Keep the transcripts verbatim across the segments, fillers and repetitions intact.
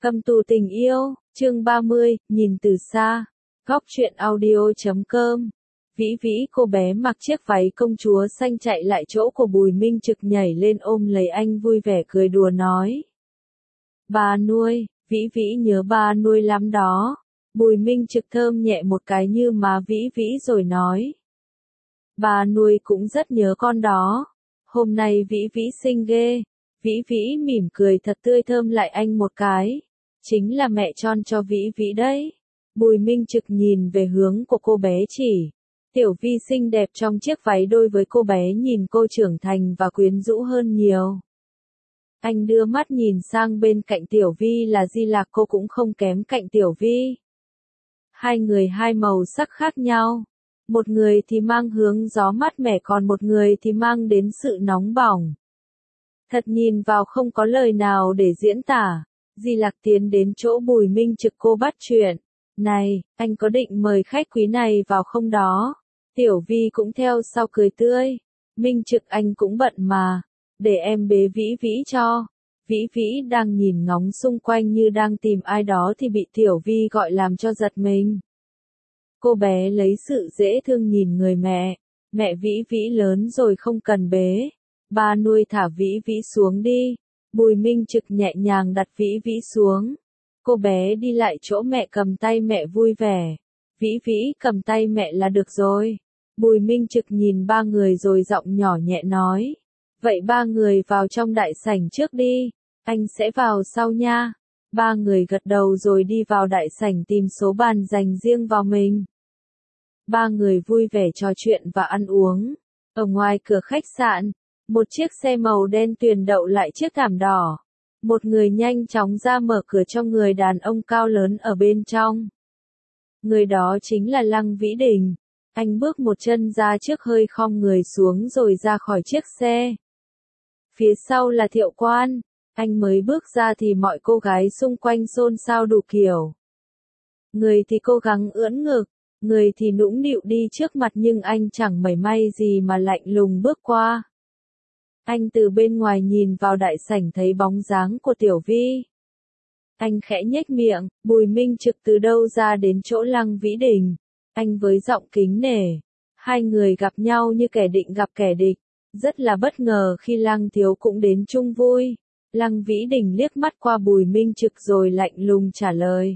Cầm tù tình yêu, chương ba mươi, nhìn từ xa. Góc truyện audio chấm com. Vĩ Vĩ, cô bé mặc chiếc váy công chúa xanh chạy lại chỗ của Bùi Minh Trực, nhảy lên ôm lấy anh vui vẻ cười đùa nói. Ba nuôi, Vĩ Vĩ nhớ ba nuôi lắm đó. Bùi Minh Trực thơm nhẹ một cái như má Vĩ Vĩ rồi nói. Ba nuôi cũng rất nhớ con đó. Hôm nay Vĩ Vĩ xinh ghê. Vĩ Vĩ mỉm cười thật tươi thơm lại anh một cái. Chính là mẹ tròn cho Vĩ Vĩ đấy. Bùi Minh Trực nhìn về hướng của cô bé chỉ. Tiểu Vi xinh đẹp trong chiếc váy đôi với cô bé nhìn cô trưởng thành và quyến rũ hơn nhiều. Anh đưa mắt nhìn sang bên cạnh Tiểu Vi là Di Lạc, cô cũng không kém cạnh Tiểu Vi. Hai người hai màu sắc khác nhau. Một người thì mang hướng gió mát mẻ, còn một người thì mang đến sự nóng bỏng. Thật nhìn vào không có lời nào để diễn tả. Di Lạc tiến đến chỗ Bùi Minh Trực, cô bắt chuyện. Này, anh có định mời khách quý này vào không đó? Tiểu Vi cũng theo sau cười tươi. Minh Trực, anh cũng bận mà. Để em bế Vĩ Vĩ cho. Vĩ Vĩ đang nhìn ngóng xung quanh như đang tìm ai đó thì bị Tiểu Vi gọi làm cho giật mình. Cô bé lấy sự dễ thương nhìn người mẹ. Mẹ Vĩ Vĩ lớn rồi không cần bế. Ba nuôi thả Vĩ Vĩ xuống đi. Bùi Minh Trực nhẹ nhàng đặt Vĩ Vĩ xuống. Cô bé đi lại chỗ mẹ, cầm tay mẹ vui vẻ. Vĩ Vĩ cầm tay mẹ là được rồi. Bùi Minh Trực nhìn ba người rồi giọng nhỏ nhẹ nói. Vậy ba người vào trong đại sảnh trước đi. Anh sẽ vào sau nha. Ba người gật đầu rồi đi vào đại sảnh tìm số bàn dành riêng vào mình. Ba người vui vẻ trò chuyện và ăn uống. Ở ngoài cửa khách sạn, một chiếc xe màu đen tuyền đậu lại chiếc thảm đỏ. Một người nhanh chóng ra mở cửa cho người đàn ông cao lớn ở bên trong. Người đó chính là Lăng Vĩ Đình. Anh bước một chân ra trước, hơi khom người xuống rồi ra khỏi chiếc xe. Phía sau là Thiệu Quan. Anh mới bước ra thì mọi cô gái xung quanh xôn xao đủ kiểu. Người thì cố gắng ưỡn ngực, người thì nũng nịu đi trước mặt, nhưng anh chẳng mảy may gì mà lạnh lùng bước qua. Anh từ bên ngoài nhìn vào đại sảnh thấy bóng dáng của Tiểu Vi. Anh khẽ nhếch miệng. Bùi Minh Trực từ đâu ra đến chỗ Lăng Vĩ Đình. Anh với giọng kính nể. Hai người gặp nhau như kẻ định gặp kẻ địch. Rất là bất ngờ khi Lăng thiếu cũng đến chung vui. Lăng Vĩ Đình liếc mắt qua Bùi Minh Trực rồi lạnh lùng trả lời.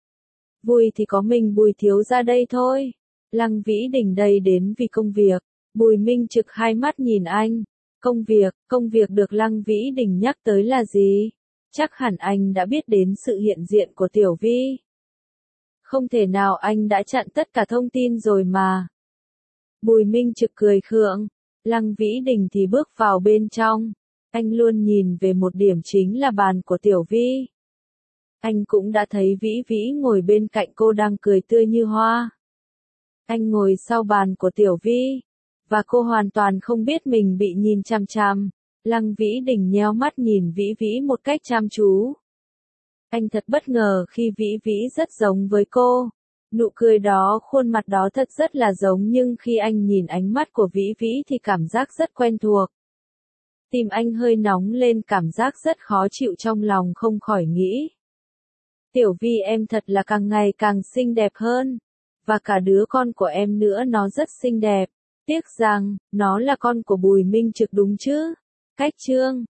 Vui thì có mình Bùi thiếu ra đây thôi. Lăng Vĩ Đình đây đến vì công việc. Bùi Minh Trực hai mắt nhìn anh. Công việc, công việc được Lăng Vĩ Đình nhắc tới là gì? Chắc hẳn anh đã biết đến sự hiện diện của Tiểu Vi. Không thể nào, anh đã chặn tất cả thông tin rồi mà. Bùi Minh Trực cười khượng. Lăng Vĩ Đình thì bước vào bên trong. Anh luôn nhìn về một điểm, chính là bàn của Tiểu Vi. Anh cũng đã thấy Vĩ Vĩ ngồi bên cạnh cô đang cười tươi như hoa. Anh ngồi sau bàn của Tiểu Vi. Và cô hoàn toàn không biết mình bị nhìn chằm chằm. Lăng Vĩ Đình nheo mắt nhìn Vĩ Vĩ một cách chăm chú. Anh thật bất ngờ khi Vĩ Vĩ rất giống với cô. Nụ cười đó, khuôn mặt đó thật rất là giống, nhưng khi anh nhìn ánh mắt của Vĩ Vĩ thì cảm giác rất quen thuộc. Tim anh hơi nóng lên, cảm giác rất khó chịu trong lòng không khỏi nghĩ. Tiểu Vi em thật là càng ngày càng xinh đẹp hơn. Và cả đứa con của em nữa, nó rất xinh đẹp. Tiếc rằng, nó là con của Bùi Minh Trực đúng chứ? Cách chương